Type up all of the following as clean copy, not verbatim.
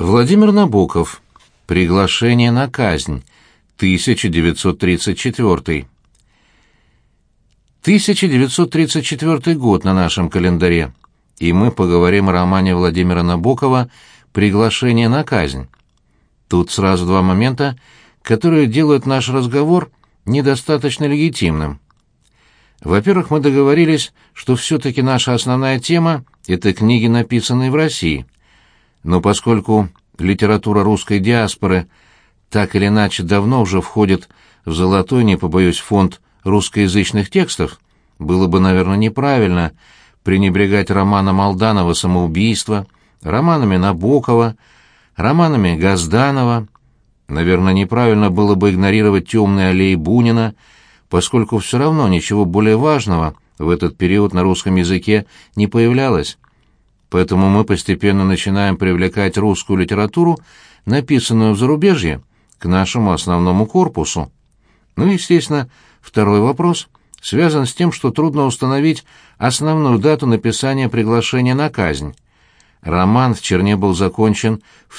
Владимир Набоков. Приглашение на казнь. 1934. 1934 год на нашем календаре, и мы поговорим о романе Владимира Набокова «Приглашение на казнь». Тут сразу два момента, которые делают наш разговор недостаточно легитимным. Во-первых, мы договорились, что все-таки наша основная тема — это книги, написанные в России. Но поскольку литература русской диаспоры так или иначе давно уже входит в золотой, не побоюсь, фонд русскоязычных текстов, было бы, наверное, неправильно пренебрегать романом Алданова «Самоубийство», романами Набокова, романами Гозданова. Наверное, неправильно было бы игнорировать «Темные аллеи» Бунина, поскольку все равно ничего более важного в этот период на русском языке не появлялось. Поэтому мы постепенно начинаем привлекать русскую литературу, написанную в зарубежье, к нашему основному корпусу. Ну и, естественно, второй вопрос связан с тем, что трудно установить основную дату написания «Приглашения на казнь». Роман в Черне был закончен в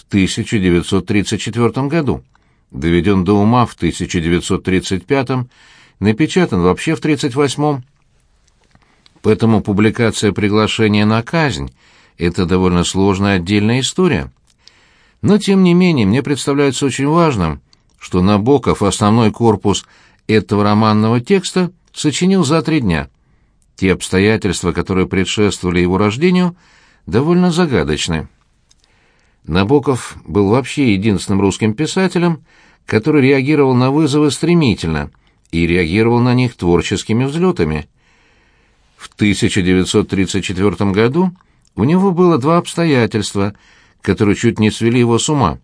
1934 году, доведен до ума в 1935, напечатан вообще в 1938. Поэтому публикация «Приглашения на казнь» — это довольно сложная отдельная история. Но, тем не менее, мне представляется очень важным, что Набоков основной корпус этого романного текста сочинил за 3 дня. Те обстоятельства, которые предшествовали его рождению, довольно загадочны. Набоков был вообще единственным русским писателем, который реагировал на вызовы стремительно и реагировал на них творческими взлетами. В 1934 году у него было 2 обстоятельства, которые чуть не свели его с ума.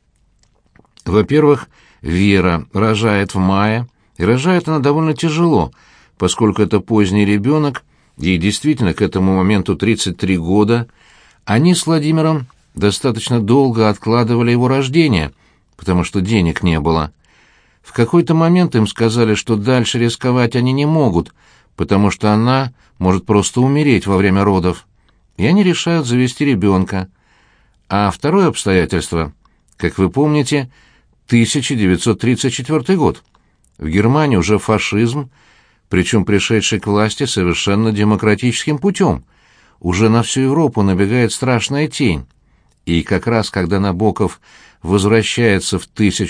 Во-первых, Вера рожает в мае, и рожает она довольно тяжело, поскольку это поздний ребенок, ей действительно к этому моменту 33 года. Они с Владимиром достаточно долго откладывали его рождение, потому что денег не было. В какой-то момент им сказали, что дальше рисковать они не могут, потому что она может просто умереть во время родов, и они решают завести ребенка. А второе обстоятельство, как вы помните, 1934 год. В Германии уже фашизм, причем пришедший к власти совершенно демократическим путем. Уже на всю Европу набегает страшная тень. И как раз когда Набоков возвращается в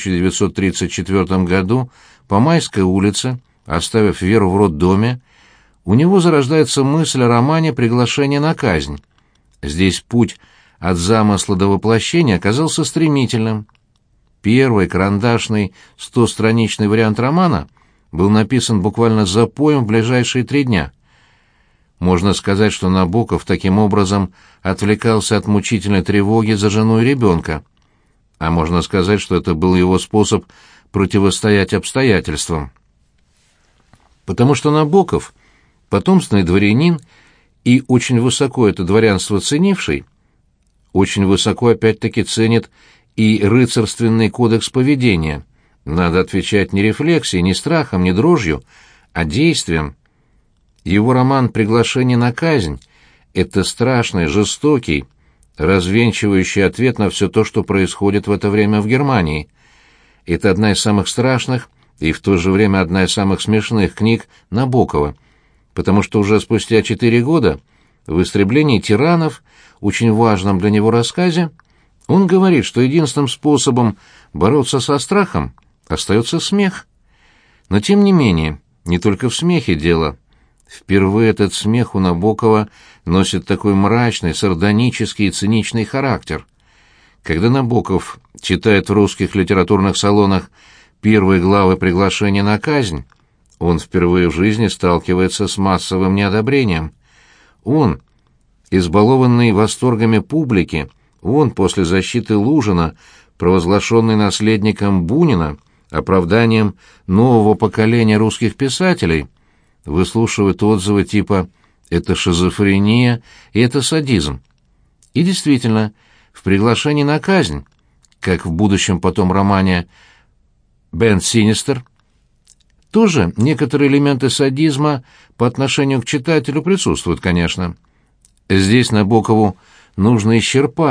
1934 году по Майской улице, оставив Веру в роддоме, у него зарождается мысль о романе «Приглашение на казнь». Здесь путь от замысла до воплощения оказался стремительным. Первый карандашный 100-страничный вариант романа был написан буквально запоем в ближайшие 3 дня. Можно сказать, что Набоков таким образом отвлекался от мучительной тревоги за жену и ребенка. А можно сказать, что это был его способ противостоять обстоятельствам. Потому что Набоков, потомственный дворянин и очень высоко это дворянство ценивший, очень высоко опять-таки ценит и рыцарственный кодекс поведения. Надо отвечать не рефлексией, не страхом, не дрожью, а действием. Его роман «Приглашение на казнь» — это страшный, жестокий, развенчивающий ответ на все то, что происходит в это время в Германии. Это одна из самых страшных и в то же время одна из самых смешных книг Набокова, потому что уже спустя 4 года в «Истреблении тиранов», очень важном для него рассказе, он говорит, что единственным способом бороться со страхом остается смех. Но тем не менее, не только в смехе дело. Впервые этот смех у Набокова носит такой мрачный, сардонический и циничный характер. Когда Набоков читает в русских литературных салонах первые главы «Приглашения на казнь», он впервые в жизни сталкивается с массовым неодобрением. Он, избалованный восторгами публики, он, после защиты Лужина, провозглашенный наследником Бунина, оправданием нового поколения русских писателей, выслушивает отзывы типа «это шизофрения» и «это садизм». И действительно, в «Приглашении на казнь», как в будущем потом романе «Бен Синистер», тоже некоторые элементы садизма по отношению к читателю присутствуют, конечно. Здесь Набокову нужно исчерпать,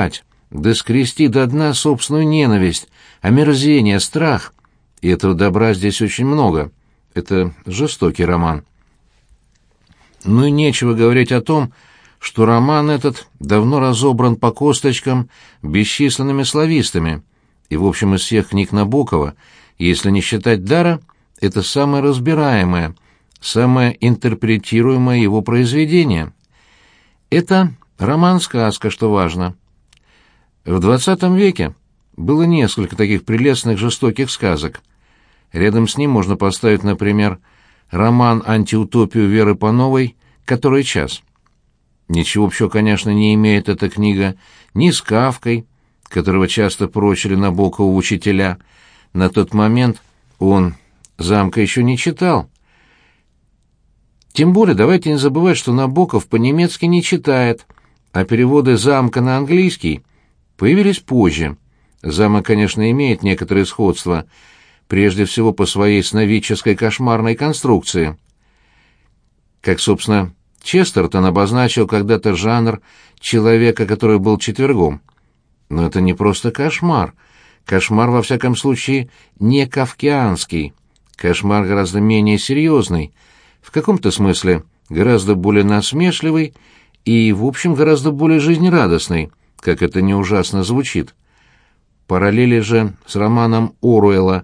да скрести до дна собственную ненависть, омерзение, страх. И этого добра здесь очень много. Это жестокий роман. Ну и нечего говорить о том, что роман этот давно разобран по косточкам бесчисленными славистами, и, в общем, из всех книг Набокова, если не считать «Дара», это самое разбираемое, самое интерпретируемое его произведение. Это роман-сказка, что важно. В XX веке было несколько таких прелестных жестоких сказок. Рядом с ним можно поставить, например, роман-антиутопию Веры Пановой «Который час». Ничего общего, конечно, не имеет эта книга ни с Кафкой, которого часто прочили Набокову учителя. На тот момент он «Замка» еще не читал. Тем более давайте не забывать, что Набоков по-немецки не читает, а переводы «Замка» на английский появились позже. «Замок», конечно, имеет некоторые сходства, прежде всего по своей сновидческой кошмарной конструкции. Как, собственно, Честертон обозначил когда-то жанр человека, который был четвергом. Но это не просто кошмар. Кошмар, во всяком случае, не кафкианский. Кошмар гораздо менее серьезный, в каком-то смысле гораздо более насмешливый и, в общем, гораздо более жизнерадостный, как это не ужасно звучит. Параллели же с романом Оруэлла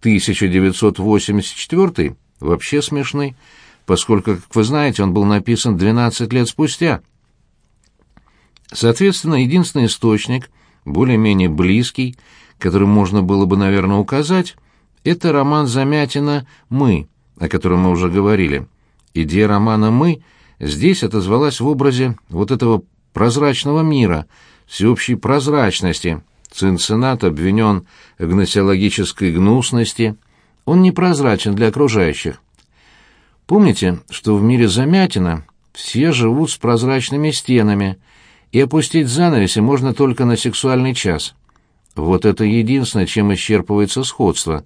1984 вообще смешны, поскольку, как вы знаете, он был написан 12 лет спустя. Соответственно, единственный источник, более-менее близкий, который можно было бы, наверное, указать, это роман Замятина «Мы», о котором мы уже говорили. Идея романа «Мы» здесь отозвалась в образе вот этого прозрачного мира, всеобщей прозрачности. Цинциннат обвинен в гносеологической гнусности. Он непрозрачен для окружающих. Помните, что в мире Замятина все живут с прозрачными стенами, и опустить занавеси можно только на сексуальный час. Вот это единственное, чем исчерпывается сходство.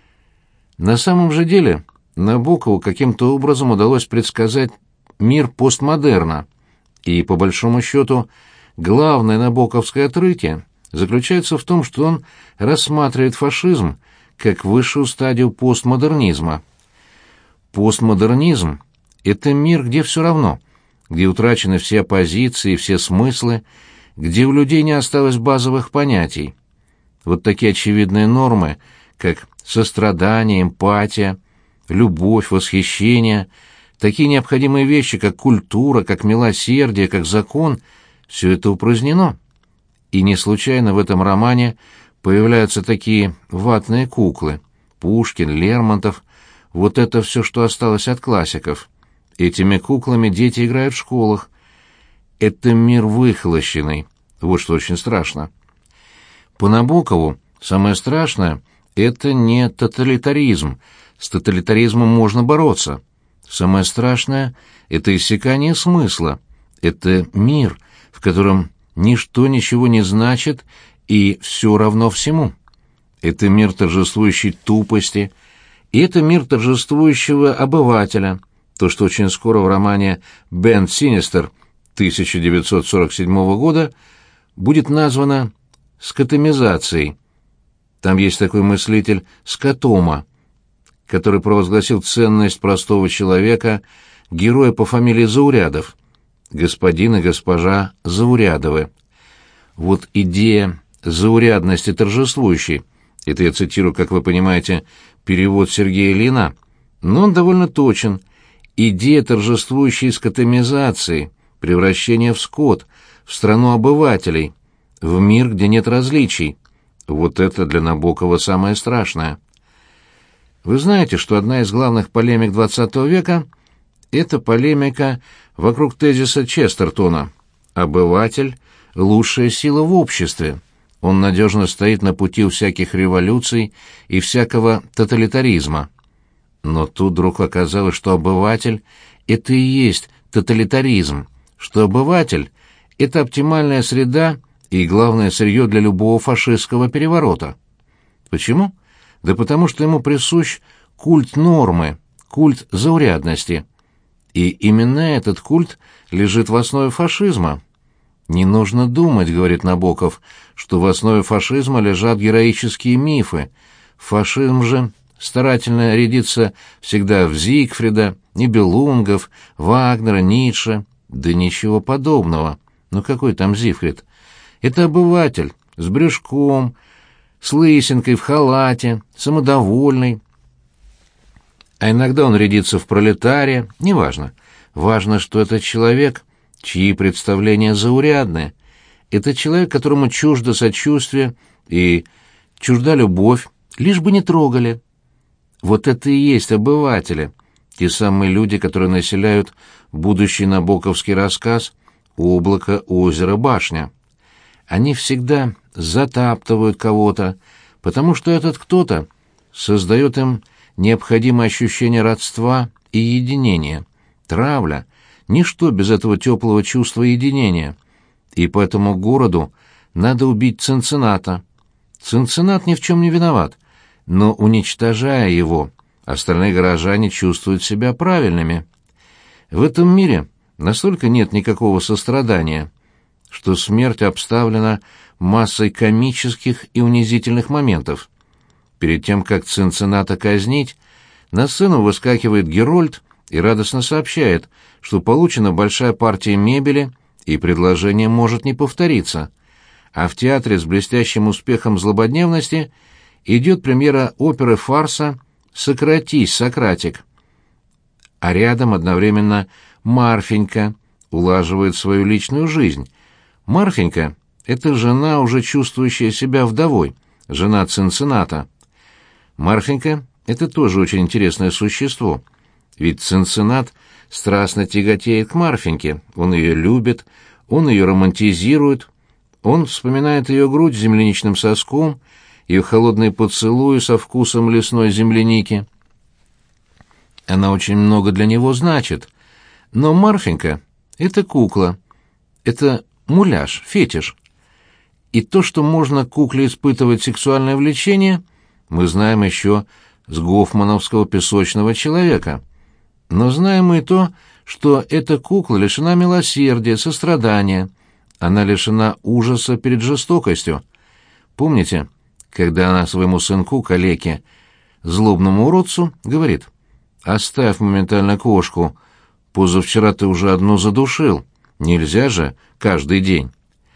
На самом же деле Набокову каким-то образом удалось предсказать мир постмодерна, и, по большому счету, главное набоковское открытие заключается в том, что он рассматривает фашизм как высшую стадию постмодернизма. Постмодернизм — это мир, где все равно, где утрачены все оппозиции, все смыслы, где у людей не осталось базовых понятий. Вот такие очевидные нормы, как сострадание, эмпатия, любовь, восхищение, такие необходимые вещи, как культура, как милосердие, как закон, все это упразднено. И не случайно в этом романе появляются такие ватные куклы — Пушкин, Лермонтов. Вот это все, что осталось от классиков. Этими куклами дети играют в школах. Это мир выхолощенный. Вот что очень страшно. По Набокову самое страшное — это не тоталитаризм. С тоталитаризмом можно бороться. Самое страшное — это иссякание смысла. Это мир, в котором ничто ничего не значит и все равно всему. Это мир торжествующей тупости, и это мир торжествующего обывателя, то, что очень скоро в романе «Бен Синистер» 1947 года будет названо скотомизацией. Там есть такой мыслитель Скотома, который провозгласил ценность простого человека, героя по фамилии Заурядов, господин и госпожа Заурядовы. Вот идея заурядности торжествующей, это я цитирую, как вы понимаете, перевод Сергея Ильина, но он довольно точен. Идея торжествующей скотомизации, превращения в скот, в страну обывателей, в мир, где нет различий. Вот это для Набокова самое страшное. Вы знаете, что одна из главных полемик XX века — это полемика вокруг тезиса Честертона «Обыватель — лучшая сила в обществе. Он надежно стоит на пути у всяких революций и всякого тоталитаризма». Но тут вдруг оказалось, что обыватель — это и есть тоталитаризм, что обыватель — это оптимальная среда и главное сырье для любого фашистского переворота. Почему? Да потому что ему присущ культ нормы, культ заурядности. И именно этот культ лежит в основе фашизма. «Не нужно думать, — говорит Набоков, — что в основе фашизма лежат героические мифы. Фашизм же старательно рядится всегда в Зигфрида, Нибелунгов, Вагнера, Ницше. Да ничего подобного. Ну какой там Зигфрид? Это обыватель, с брюшком, с лысинкой, в халате, самодовольный. А иногда он рядится в пролетария, неважно. Важно, что это человек, чьи представления заурядны. Это человек, которому чуждо сочувствие и чужда любовь, лишь бы не трогали. Вот это и есть обыватели, те самые люди, которые населяют будущий набоковский рассказ «Облако, озеро, башня». Они всегда затаптывают кого-то, потому что этот кто-то создает им необходимое ощущение родства и единения. Травля — ничто без этого теплого чувства единения. И поэтому городу надо убить Цинцинната. Цинциннат ни в чем не виноват, но, уничтожая его, остальные горожане чувствуют себя правильными. В этом мире настолько нет никакого сострадания, что смерть обставлена массой комических и унизительных моментов. Перед тем, как Цинцинната казнить, на сцену выскакивает Герольд и радостно сообщает, что получена большая партия мебели, и предложение может не повториться. А в театре с блестящим успехом злободневности идет премьера оперы-фарса «Сократись, Сократик». А рядом одновременно Марфенька улаживает свою личную жизнь. Марфенька — это жена, уже чувствующая себя вдовой, жена Цинцинната. Марфенька — это тоже очень интересное существо, ведь Цинциннат страстно тяготеет к Марфеньке, он ее любит, он ее романтизирует, он вспоминает ее грудь с земляничным соском, ее холодные поцелуи со вкусом лесной земляники. Она очень много для него значит, но Марфенька — это кукла, это муляж, фетиш. И то, что можно к кукле испытывать сексуальное влечение, мы знаем еще с гофмановского «Песочного человека». Но знаем мы и то, что эта кукла лишена милосердия, сострадания, она лишена ужаса перед жестокостью. Помните, когда она своему сынку, калеке, злобному уродцу, говорит: «Оставь моментально кошку, позавчера ты уже одну задушил, нельзя же каждый день».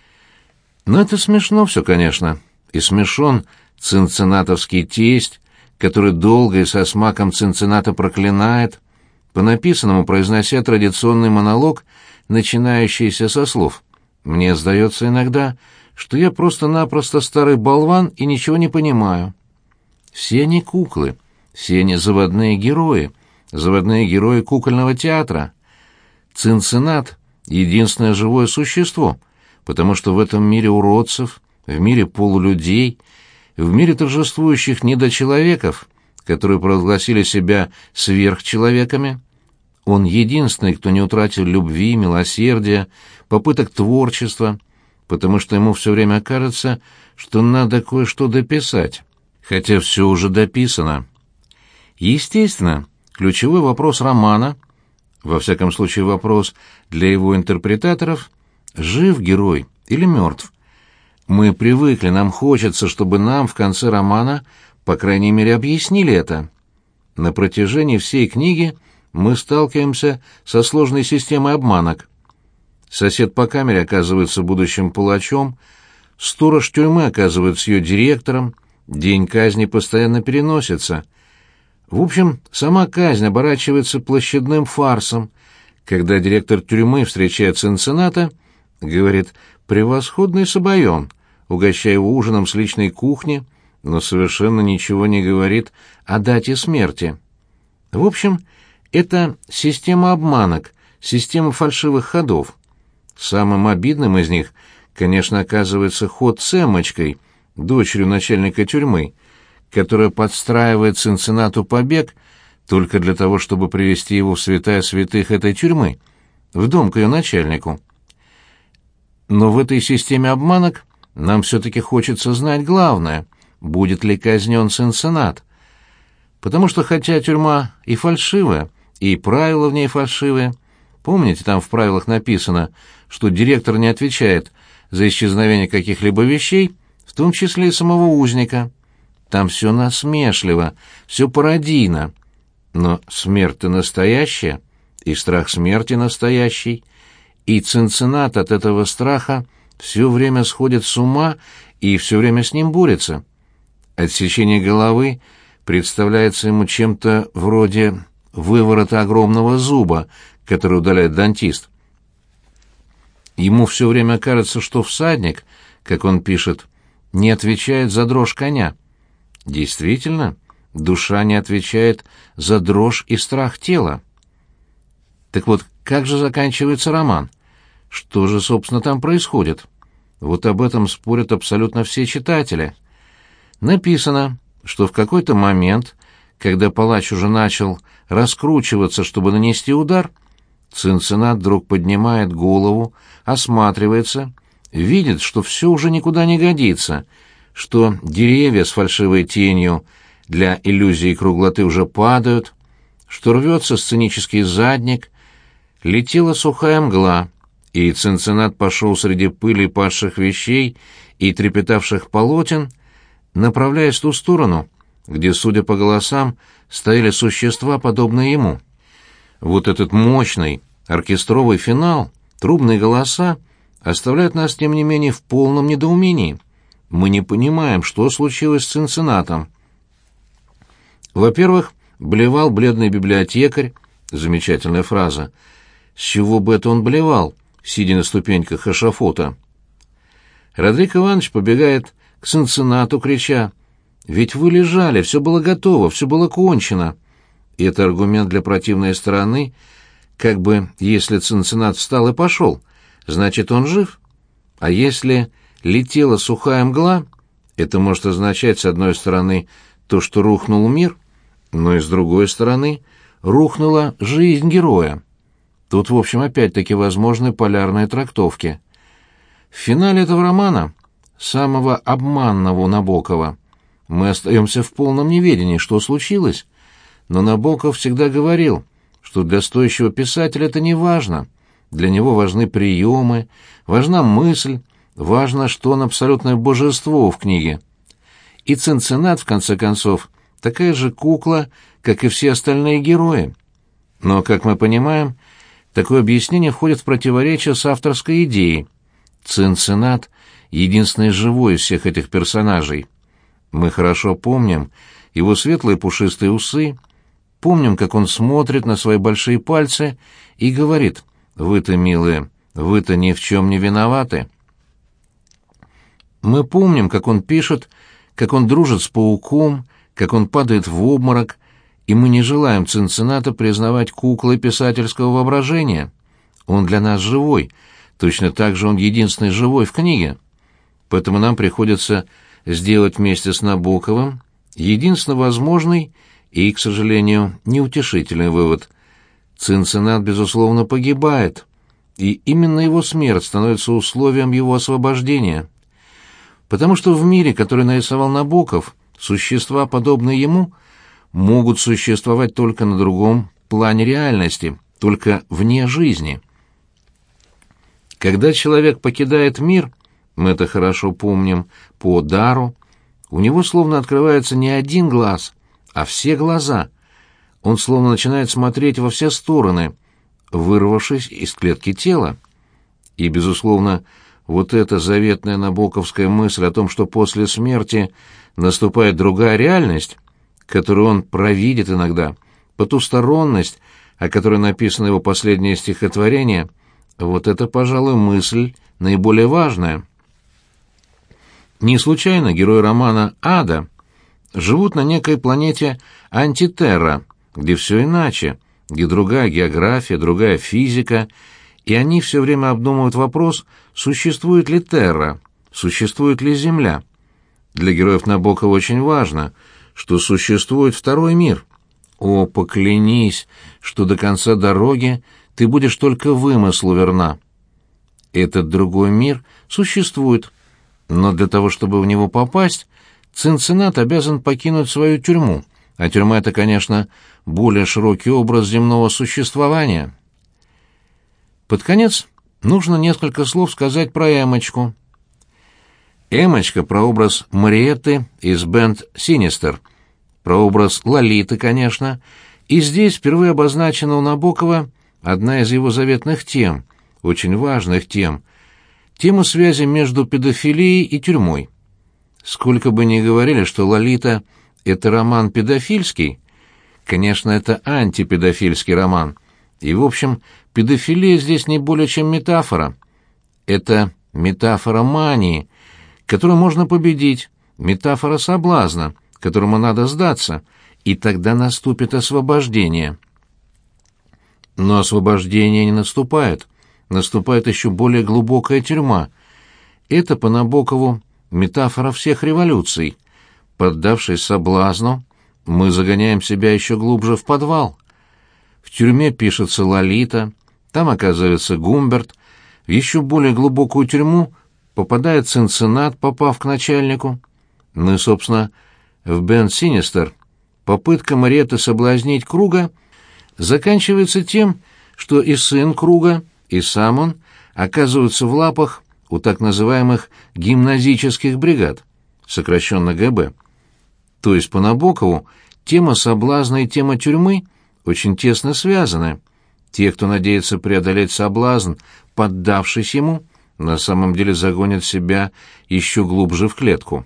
Но это смешно все, конечно, и смешон цинциннатовский тесть, который долго и со смаком Цинцинната проклинает, по написанному произнося традиционный монолог, начинающийся со слов: «Мне сдается иногда, что я просто-напросто старый болван и ничего не понимаю». Все они куклы, все они заводные герои кукольного театра. Цинциннат — единственное живое существо, потому что в этом мире уродцев, в мире полулюдей, в мире торжествующих недочеловеков, которые провозгласили себя сверхчеловеками, он единственный, кто не утратил любви, милосердия, попыток творчества, потому что ему все время кажется, что надо кое-что дописать, хотя все уже дописано. Естественно, ключевой вопрос романа, во всяком случае вопрос для его интерпретаторов: жив герой или мертв? Мы привыкли, нам хочется, чтобы нам в конце романа, по крайней мере, объяснили это. На протяжении всей книги мы сталкиваемся со сложной системой обманок. Сосед по камере оказывается будущим палачом, сторож тюрьмы оказывается ее директором, день казни постоянно переносится. В общем, сама казнь оборачивается площадным фарсом, когда директор тюрьмы встречает Цинцинната, говорит: «Превосходный собоен», угощая его ужином с личной кухни, но совершенно ничего не говорит о дате смерти. В общем, это система обманок, система фальшивых ходов. Самым обидным из них, конечно, оказывается ход с Эммочкой, дочерью начальника тюрьмы, которая подстраивает Цинциннату побег только для того, чтобы привести его в святая святых этой тюрьмы, в дом к ее начальнику. Но в этой системе обманок нам все-таки хочется знать главное: будет ли казнен Цинциннат. Потому что хотя тюрьма и фальшивая, и правила в ней фальшивые, Помните, там в правилах написано, что директор не отвечает за исчезновение каких-либо вещей, в том числе и самого узника. Там все насмешливо, все пародийно. Но смерть-то настоящая, и страх смерти настоящий, и Цинциннат от этого страха все время сходит с ума и все время с ним борется. Отсечение головы представляется ему чем-то вроде выворота огромного зуба, который удаляет дантист. Ему все время кажется, что всадник, как он пишет, не отвечает за дрожь коня. Действительно, душа не отвечает за дрожь и страх тела. Так вот, как же заканчивается роман? Что же, собственно, там происходит? Вот об этом спорят абсолютно все читатели. Написано, что в какой-то момент, когда палач уже начал раскручиваться, чтобы нанести удар, Цинциннат вдруг поднимает голову, осматривается, видит, что все уже никуда не годится, что деревья с фальшивой тенью для иллюзии круглоты уже падают, что рвется сценический задник, летела сухая мгла, и Цинциннат пошел среди пыли падших вещей и трепетавших полотен, направляясь в ту сторону, где, судя по голосам, стояли существа, подобные ему. Вот этот мощный оркестровый финал, трубные голоса оставляют нас, тем не менее, в полном недоумении. Мы не понимаем, что случилось с Цинциннатом. Во-первых, блевал бледный библиотекарь, замечательная фраза. С чего бы это он блевал, сидя на ступеньках эшафота? Родрик Иванович побегает к Цинциннату, крича: «Ведь вы лежали, все было готово, все было кончено». И это аргумент для противной стороны, как бы если Цинциннат встал и пошел, значит, он жив. А если летела сухая мгла, это может означать, с одной стороны, то, что рухнул мир, но и с другой стороны, рухнула жизнь героя. Тут, в общем, опять-таки возможны полярные трактовки. В финале этого романа, самого обманного у Набокова, мы остаемся в полном неведении, что случилось, но Набоков всегда говорил, что для стоящего писателя это не важно. Для него важны приемы, важна мысль, важно, что он абсолютное божество в книге. И Цинциннат, в конце концов, такая же кукла, как и все остальные герои. Но, как мы понимаем, такое объяснение входит в противоречие с авторской идеей. Цинциннат — единственный живой из всех этих персонажей. Мы хорошо помним его светлые пушистые усы, помним, как он смотрит на свои большие пальцы и говорит: «Вы-то, милые, вы-то ни в чем не виноваты». Мы помним, как он пишет, как он дружит с пауком, как он падает в обморок, и мы не желаем Цинцинната признавать куклой писательского воображения. Он для нас живой, точно так же он единственный живой в книге. Поэтому нам приходится сделать вместе с Набоковым единственно возможный и, к сожалению, неутешительный вывод. Цинциннат, безусловно, погибает, и именно его смерть становится условием его освобождения. Потому что в мире, который нарисовал Набоков, существа, подобные ему, могут существовать только на другом плане реальности, только вне жизни. Когда человек покидает мир, мы это хорошо помним по Дару, у него словно открывается не один глаз, а все глаза. Он словно начинает смотреть во все стороны, вырвавшись из клетки тела. И, безусловно, вот эта заветная набоковская мысль о том, что после смерти наступает другая реальность, которую он провидит иногда, потусторонность, о которой написано его последнее стихотворение, вот это, пожалуй, мысль наиболее важная. Не случайно герои романа «Ада» живут на некой планете Антитерра, где все иначе, где другая география, другая физика, и они все время обдумывают вопрос, существует ли Терра, существует ли Земля. Для героев Набокова очень важно, что существует второй мир. О, поклянись, что до конца дороги ты будешь только вымыслу верна. Этот другой мир существует, но для того, чтобы в него попасть, Цинциннат обязан покинуть свою тюрьму, а тюрьма — это, конечно, более широкий образ земного существования. Под конец нужно несколько слов сказать про Эммочку. Эммочка — прообраз Мариетты из «Бенд Синистер», прообраз Лолиты, конечно, и здесь впервые обозначена у Набокова одна из его заветных тем, очень важных тем, тема связи между педофилией и тюрьмой. Сколько бы ни говорили, что «Лолита» — это роман педофильский, конечно, это антипедофильский роман, и, в общем, педофилия здесь не более чем метафора. Это метафора мании, которую можно победить, метафора соблазна, которому надо сдаться, и тогда наступит освобождение. Но освобождение не наступает. Наступает еще более глубокая тюрьма. Это, по Набокову, метафора всех революций. Поддавшись соблазну, мы загоняем себя еще глубже в подвал. В тюрьме пишется Лолита, там оказывается Гумберт, в еще более глубокую тюрьму попадает Цинциннат, попав к начальнику. Ну и, собственно, в «Бенд Синистер» попытка Мариетты соблазнить Круга заканчивается тем, что и сын Круга, и сам он оказываются в лапах у так называемых гимназических бригад, сокращенно ГБ. То есть по Набокову тема соблазна и тема тюрьмы очень тесно связаны. Те, кто надеется преодолеть соблазн, поддавшись ему, на самом деле загонят себя еще глубже в клетку.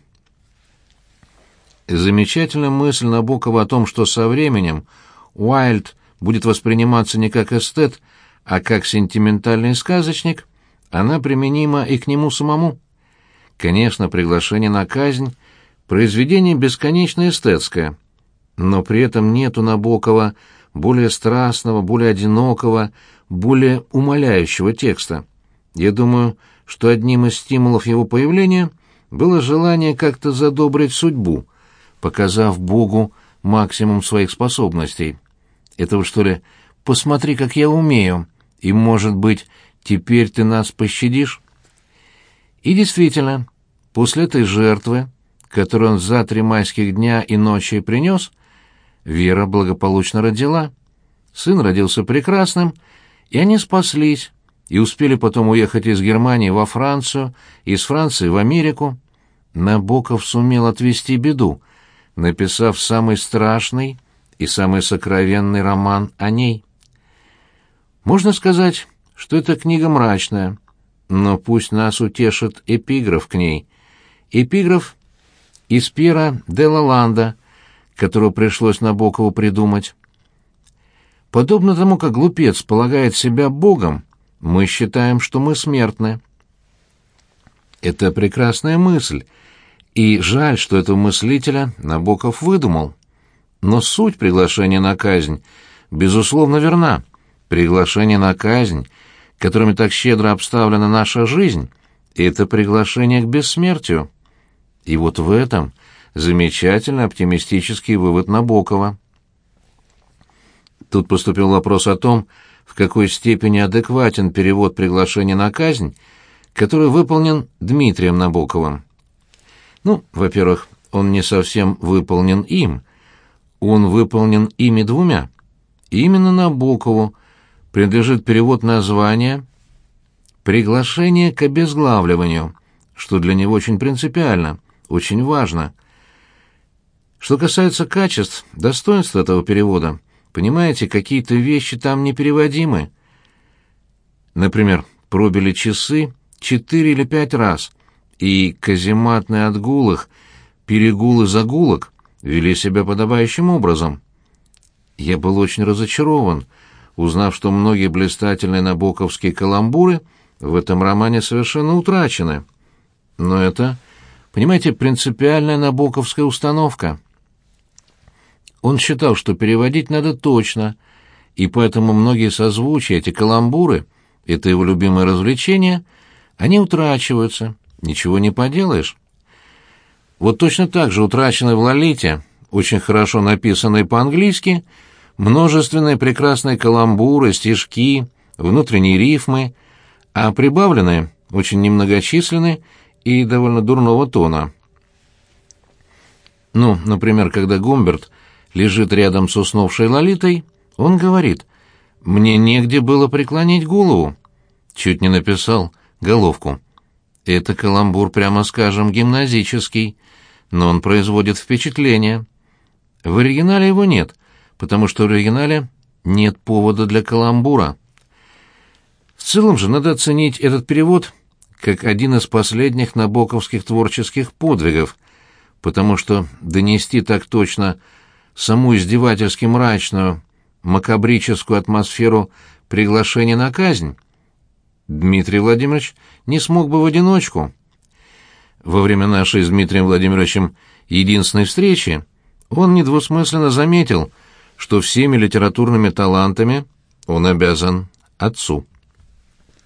Замечательная мысль Набокова о том, что со временем Уайльд будет восприниматься не как эстет, а как сентиментальный сказочник, она применима и к нему самому. Конечно, «Приглашение на казнь» — произведение бесконечно эстетское, но при этом нет у Набокова более страстного, более одинокого, более умоляющего текста. Я думаю, что одним из стимулов его появления было желание как-то задобрить судьбу, показав Богу максимум своих способностей. Это вот что ли «посмотри, как я умею, и, может быть, теперь ты нас пощадишь?» И действительно, после этой жертвы, которую он за 3 майских дня и ночи принес, Вера благополучно родила. Сын родился прекрасным, и они спаслись, и успели потом уехать из Германии во Францию, из Франции в Америку. Набоков сумел отвести беду, написав самый страшный и самый сокровенный роман о ней. Можно сказать, что эта книга мрачная, но пусть нас утешит эпиграф к ней. Эпиграф из Пьера де Лаланда, которого пришлось Набокову придумать. Подобно тому, как глупец полагает себя Богом, мы считаем, что мы смертны. Это прекрасная мысль, и жаль, что этого мыслителя Набоков выдумал. Но суть приглашения на казнь, безусловно, верна. Приглашение на казнь, которыми так щедро обставлена наша жизнь, это приглашение к бессмертию. И вот в этом замечательный оптимистический вывод Набокова. Тут поступил вопрос о том, в какой степени адекватен перевод приглашения на казнь, который выполнен Дмитрием Набоковым. Ну, во-первых, он не совсем выполнен им. Он выполнен ими двумя. И именно Набокову принадлежит перевод названия «Приглашение к обезглавливанию», что для него очень принципиально, очень важно. Что касается качеств, достоинств этого перевода, понимаете, какие-то вещи там непереводимы. Например, пробили часы 4 или 5 раз, и казематные отгулах, перегулы загулок вели себя подобающим образом. Я был очень разочарован, узнав, что многие блистательные набоковские каламбуры в этом романе совершенно утрачены. Но это, понимаете, принципиальная набоковская установка. Он считал, что переводить надо точно, и поэтому многие созвучия, эти каламбуры, это его любимое развлечение, они утрачиваются, ничего не поделаешь. Вот точно так же утрачены в «Лолите», очень хорошо написанные по-английски, множественные прекрасные каламбуры, стишки, внутренние рифмы, а прибавленные очень немногочисленны и довольно дурного тона. Ну, например, когда Гумберт лежит рядом с уснувшей Лолитой, он говорит: «Мне негде было преклонить голову. чуть не написал головку. Это каламбур, прямо скажем, гимназический, но он производит впечатление. В оригинале его нет, потому что в оригинале нет повода для каламбура. В целом же надо оценить этот перевод как один из последних набоковских творческих подвигов, потому что донести так точно саму издевательски мрачную, макабрическую атмосферу приглашения на казнь Дмитрий Владимирович не смог бы в одиночку. Во время нашей с Дмитрием Владимировичем единственной встречи он недвусмысленно заметил, что всеми литературными талантами он обязан отцу.